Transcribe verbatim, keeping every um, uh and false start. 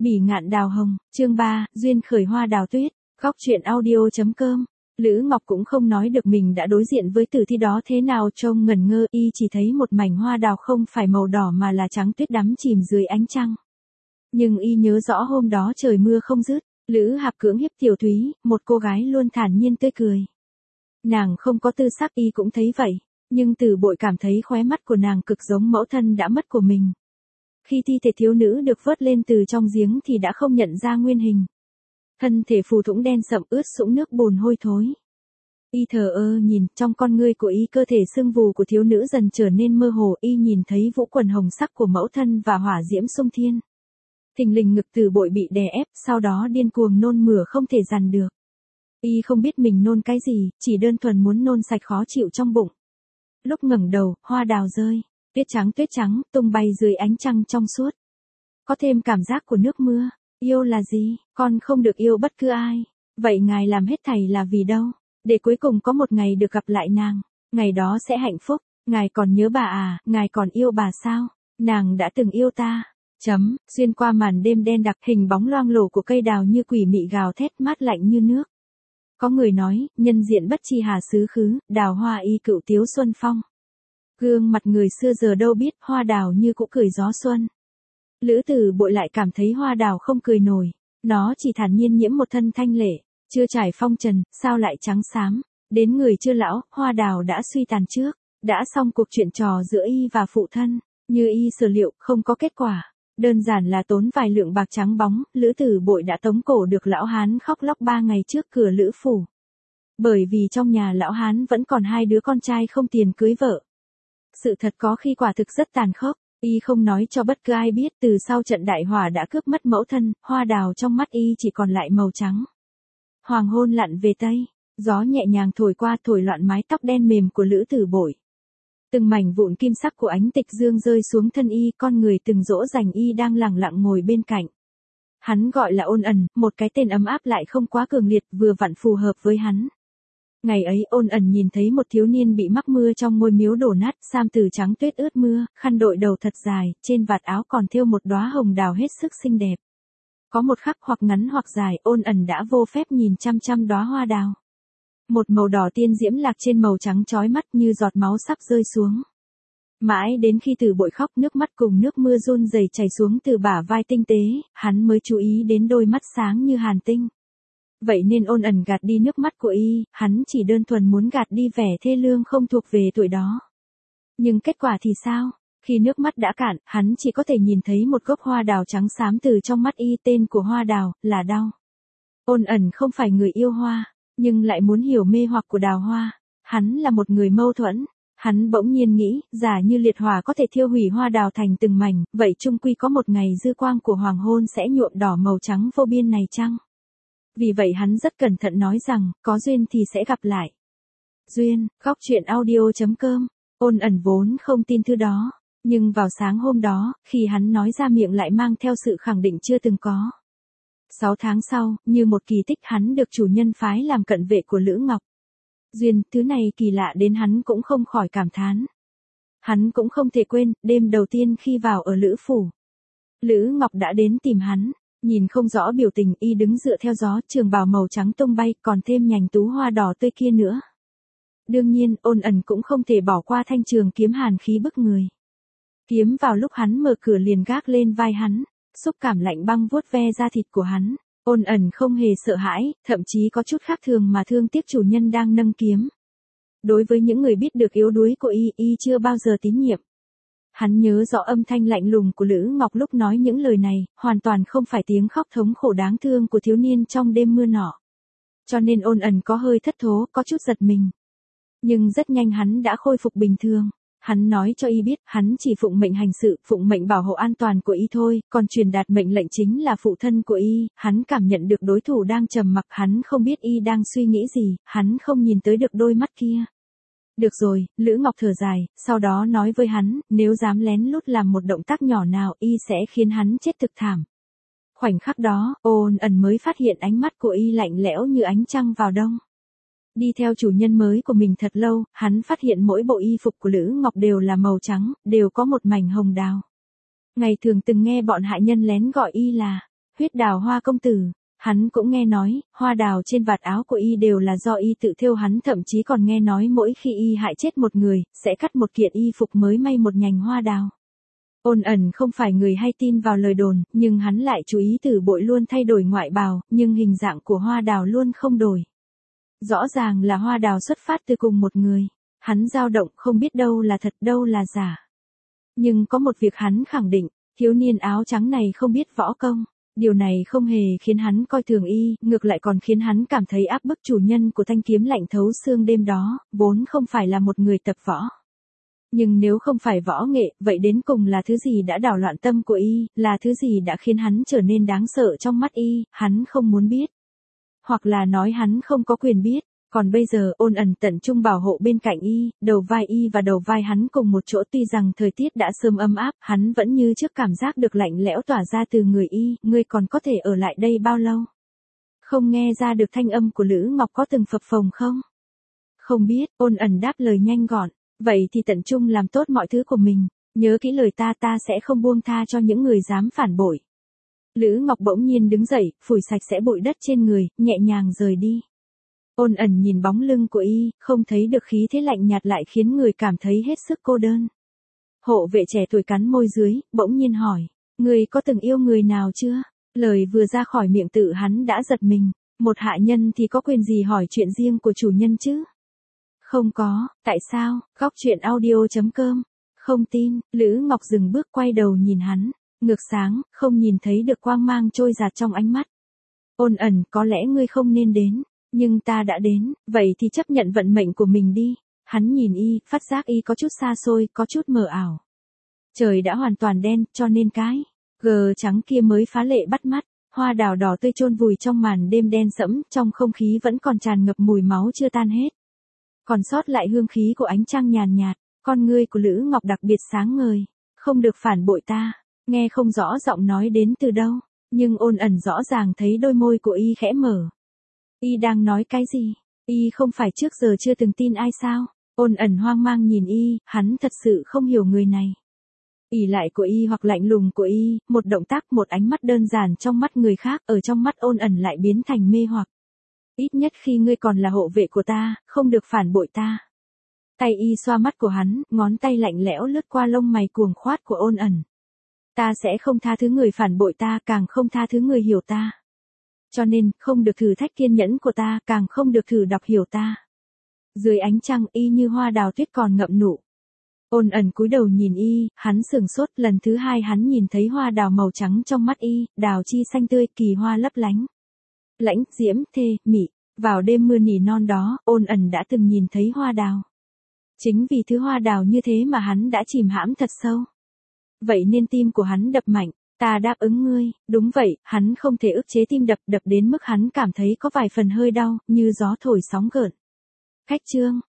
Bỉ ngạn đào hồng, chương ba, duyên khởi hoa đào tuyết, góc truyện audio.com. Lữ Ngọc cũng không nói được mình đã đối diện với tử thi đó thế nào, trông ngẩn ngơ, y chỉ thấy một mảnh hoa đào không phải màu đỏ mà là trắng tuyết đắm chìm dưới ánh trăng. Nhưng y nhớ rõ hôm đó trời mưa không dứt, Lữ Hạp cưỡng hiếp Tiểu Thúy, một cô gái luôn thản nhiên tươi cười. Nàng không có tư sắc, y cũng thấy vậy, nhưng Từ Bội cảm thấy khóe mắt của nàng cực giống mẫu thân đã mất của mình. Khi thi thể thiếu nữ được vớt lên từ trong giếng thì đã không nhận ra nguyên hình. Thân thể phù thủng đen sậm ướt sũng nước bùn hôi thối. Y thờ ơ nhìn, trong con ngươi của y cơ thể sưng vù của thiếu nữ dần trở nên mơ hồ, y nhìn thấy vũ quần hồng sắc của mẫu thân và hỏa diễm xung thiên. Thình lình ngực Từ Bội bị đè ép, sau đó điên cuồng nôn mửa không thể dằn được. Y không biết mình nôn cái gì, chỉ đơn thuần muốn nôn sạch khó chịu trong bụng. Lúc ngẩng đầu, hoa đào rơi, tuyết trắng tuyết trắng, tung bay dưới ánh trăng trong suốt. Có thêm cảm giác của nước mưa. Yêu là gì? Con không được yêu bất cứ ai. Vậy ngài làm hết thảy là vì đâu? Để cuối cùng có một ngày được gặp lại nàng. Ngày đó sẽ hạnh phúc. Ngài còn nhớ bà à? Ngài còn yêu bà sao? Nàng đã từng yêu ta. Chấm, xuyên qua màn đêm đen đặc, hình bóng loang lổ của cây đào như quỷ mị gào thét, mát lạnh như nước. Có người nói, nhân diện bất chi hà xứ khứ, đào hoa y cựu tiếu xuân phong. Gương mặt người xưa giờ đâu biết, hoa đào như cũ cười gió xuân. Lữ Từ Bội lại cảm thấy hoa đào không cười nổi, nó chỉ thản nhiên nhiễm một thân thanh lệ, chưa trải phong trần, sao lại trắng xám, đến người chưa lão, hoa đào đã suy tàn trước, đã xong cuộc chuyện trò giữa y và phụ thân, như y sở liệu, không có kết quả, đơn giản là tốn vài lượng bạc trắng bóng, Lữ Từ Bội đã tống cổ được lão hán khóc lóc ba ngày trước cửa Lữ phủ. Bởi vì trong nhà lão hán vẫn còn hai đứa con trai không tiền cưới vợ. Sự thật có khi quả thực rất tàn khốc. Y không nói cho bất cứ ai biết, từ sau trận đại hỏa đã cướp mất mẫu thân, hoa đào trong mắt y chỉ còn lại màu trắng. Hoàng hôn lặn về tây, gió nhẹ nhàng thổi qua, thổi loạn mái tóc đen mềm của Lữ Từ Bội. Từng mảnh vụn kim sắc của ánh tịch dương rơi xuống thân y, con người từng dỗ dành y đang lẳng lặng ngồi bên cạnh. Hắn gọi là Ôn Ẩn, một cái tên ấm áp lại không quá cường liệt, vừa vặn phù hợp với hắn. Ngày ấy Ôn Ẩn nhìn thấy một thiếu niên bị mắc mưa trong ngôi miếu đổ nát, sam từ trắng tuyết ướt mưa, khăn đội đầu thật dài, trên vạt áo còn thêu một đóa hồng đào hết sức xinh đẹp. Có một khắc hoặc ngắn hoặc dài, Ôn Ẩn đã vô phép nhìn chăm chăm đóa hoa đào. Một màu đỏ tiên diễm lạc trên màu trắng chói mắt như giọt máu sắp rơi xuống. Mãi đến khi Từ Bội khóc, nước mắt cùng nước mưa run rẩy chảy xuống từ bả vai tinh tế, hắn mới chú ý đến đôi mắt sáng như hàn tinh. Vậy nên Ôn Ẩn gạt đi nước mắt của y, hắn chỉ đơn thuần muốn gạt đi vẻ thê lương không thuộc về tuổi đó. Nhưng kết quả thì sao? Khi nước mắt đã cạn, hắn chỉ có thể nhìn thấy một gốc hoa đào trắng xám từ trong mắt y, tên của hoa đào là đau. Ôn Ẩn không phải người yêu hoa, nhưng lại muốn hiểu mê hoặc của đào hoa. Hắn là một người mâu thuẫn. Hắn bỗng nhiên nghĩ, giả như liệt hỏa có thể thiêu hủy hoa đào thành từng mảnh, vậy chung quy có một ngày dư quang của hoàng hôn sẽ nhuộm đỏ màu trắng vô biên này chăng? Vì vậy hắn rất cẩn thận nói rằng, có duyên thì sẽ gặp lại. Duyên, góc truyện audio.com. Ôn Ẩn vốn không tin thứ đó, nhưng vào sáng hôm đó, khi hắn nói ra miệng lại mang theo sự khẳng định chưa từng có. Sáu tháng sau, như một kỳ tích, hắn được chủ nhân phái làm cận vệ của Lữ Ngọc. Duyên, thứ này kỳ lạ đến hắn cũng không khỏi cảm thán. Hắn cũng không thể quên, đêm đầu tiên khi vào ở Lữ phủ. Lữ Ngọc đã đến tìm hắn. Nhìn không rõ biểu tình, y đứng dựa theo gió, trường bào màu trắng tung bay, còn thêm nhành tú hoa đỏ tươi kia nữa. Đương nhiên, Ôn Ẩn cũng không thể bỏ qua thanh trường kiếm hàn khí bức người. Kiếm vào lúc hắn mở cửa liền gác lên vai hắn, xúc cảm lạnh băng vuốt ve da thịt của hắn. Ôn Ẩn không hề sợ hãi, thậm chí có chút khác thường mà thương tiếc chủ nhân đang nâng kiếm. Đối với những người biết được yếu đuối của y, y chưa bao giờ tín nhiệm. Hắn nhớ rõ âm thanh lạnh lùng của Lữ Ngọc lúc nói những lời này, hoàn toàn không phải tiếng khóc thống khổ đáng thương của thiếu niên trong đêm mưa nọ. Cho nên Ôn Ẩn có hơi thất thố, có chút giật mình. Nhưng rất nhanh hắn đã khôi phục bình thường. Hắn nói cho y biết, hắn chỉ phụng mệnh hành sự, phụng mệnh bảo hộ an toàn của y thôi, còn truyền đạt mệnh lệnh chính là phụ thân của y. Hắn cảm nhận được đối thủ đang trầm mặc, hắn không biết y đang suy nghĩ gì, hắn không nhìn tới được đôi mắt kia. Được rồi, Lữ Ngọc thở dài, sau đó nói với hắn, nếu dám lén lút làm một động tác nhỏ nào, y sẽ khiến hắn chết thực thảm. Khoảnh khắc đó, Ôn Ẩn mới phát hiện ánh mắt của y lạnh lẽo như ánh trăng vào đông. Đi theo chủ nhân mới của mình thật lâu, hắn phát hiện mỗi bộ y phục của Lữ Ngọc đều là màu trắng, đều có một mảnh hồng đào. Ngày thường từng nghe bọn hạ nhân lén gọi y là Huyết đào hoa công tử. Hắn cũng nghe nói, hoa đào trên vạt áo của y đều là do y tự thêu, hắn thậm chí còn nghe nói mỗi khi y hại chết một người, sẽ cắt một kiện y phục mới may một nhành hoa đào. Ôn ẩn không phải người hay tin vào lời đồn, nhưng hắn lại chú ý Tử Bội luôn thay đổi ngoại bào, nhưng hình dạng của hoa đào luôn không đổi. Rõ ràng là hoa đào xuất phát từ cùng một người. Hắn dao động không biết đâu là thật đâu là giả. Nhưng có một việc hắn khẳng định, thiếu niên áo trắng này không biết võ công. Điều này không hề khiến hắn coi thường y, ngược lại còn khiến hắn cảm thấy áp bức. Chủ nhân của thanh kiếm lạnh thấu xương đêm đó, vốn không phải là một người tập võ. Nhưng nếu không phải võ nghệ, vậy đến cùng là thứ gì đã đảo loạn tâm của y, là thứ gì đã khiến hắn trở nên đáng sợ trong mắt y, hắn không muốn biết. Hoặc là nói hắn không có quyền biết. Còn bây giờ Ôn ẩn tận trung bảo hộ bên cạnh y, đầu vai y và đầu vai hắn cùng một chỗ, tuy rằng thời tiết đã sớm ấm áp, hắn vẫn như trước cảm giác được lạnh lẽo tỏa ra từ người y, ngươi còn có thể ở lại đây bao lâu? Không nghe ra được thanh âm của Lữ Ngọc có từng phập phồng không? Không biết, Ôn ẩn đáp lời nhanh gọn, vậy thì tận trung làm tốt mọi thứ của mình, nhớ kỹ lời ta, ta sẽ không buông tha cho những người dám phản bội. Lữ Ngọc bỗng nhiên đứng dậy, phủi sạch sẽ bụi đất trên người, nhẹ nhàng rời đi. Ôn ẩn nhìn bóng lưng của y, không thấy được khí thế lạnh nhạt lại khiến người cảm thấy hết sức cô đơn. Hộ vệ trẻ tuổi cắn môi dưới, bỗng nhiên hỏi, ngươi có từng yêu người nào chưa? Lời vừa ra khỏi miệng tự hắn đã giật mình, một hạ nhân thì có quyền gì hỏi chuyện riêng của chủ nhân chứ? Không có, tại sao? Góc truyện audio chấm com. Không tin, Lữ Ngọc dừng bước quay đầu nhìn hắn, ngược sáng, không nhìn thấy được quang mang trôi dạt trong ánh mắt. Ôn ẩn, có lẽ ngươi không nên đến. Nhưng ta đã đến, vậy thì chấp nhận vận mệnh của mình đi. Hắn nhìn y, phát giác y có chút xa xôi, có chút mờ ảo. Trời đã hoàn toàn đen, cho nên cái gờ trắng kia mới phá lệ bắt mắt. Hoa đào đỏ tươi chôn vùi trong màn đêm đen sẫm, trong không khí vẫn còn tràn ngập mùi máu chưa tan hết. Còn sót lại hương khí của ánh trăng nhàn nhạt, con ngươi của Lữ Ngọc đặc biệt sáng ngời. Không được phản bội ta, nghe không rõ giọng nói đến từ đâu, nhưng Ôn ẩn rõ ràng thấy đôi môi của y khẽ mở. Y đang nói cái gì? Y không phải trước giờ chưa từng tin ai sao? Ôn ẩn hoang mang nhìn y, hắn thật sự không hiểu người này. ỷ lại của y hoặc lạnh lùng của y, một động tác, một ánh mắt đơn giản trong mắt người khác, ở trong mắt Ôn ẩn lại biến thành mê hoặc. Ít nhất khi ngươi còn là hộ vệ của ta, không được phản bội ta. Tay y xoa mắt của hắn, ngón tay lạnh lẽo lướt qua lông mày cuồng khoát của Ôn ẩn. Ta sẽ không tha thứ người phản bội ta, càng không tha thứ người hiểu ta. Cho nên, không được thử thách kiên nhẫn của ta, càng không được thử đọc hiểu ta. Dưới ánh trăng, y như hoa đào tuyết còn ngậm nụ. Ôn ẩn cúi đầu nhìn y, hắn sửng sốt, lần thứ hai hắn nhìn thấy hoa đào màu trắng trong mắt y, đào chi xanh tươi, kỳ hoa lấp lánh. Lãnh, diễm, thê, mị, vào đêm mưa nỉ non đó, Ôn ẩn đã từng nhìn thấy hoa đào. Chính vì thứ hoa đào như thế mà hắn đã chìm hãm thật sâu. Vậy nên tim của hắn đập mạnh. Ta đáp ứng ngươi, đúng vậy, hắn không thể ức chế tim đập, đập đến mức hắn cảm thấy có vài phần hơi đau, như gió thổi sóng gợn. Khách chương,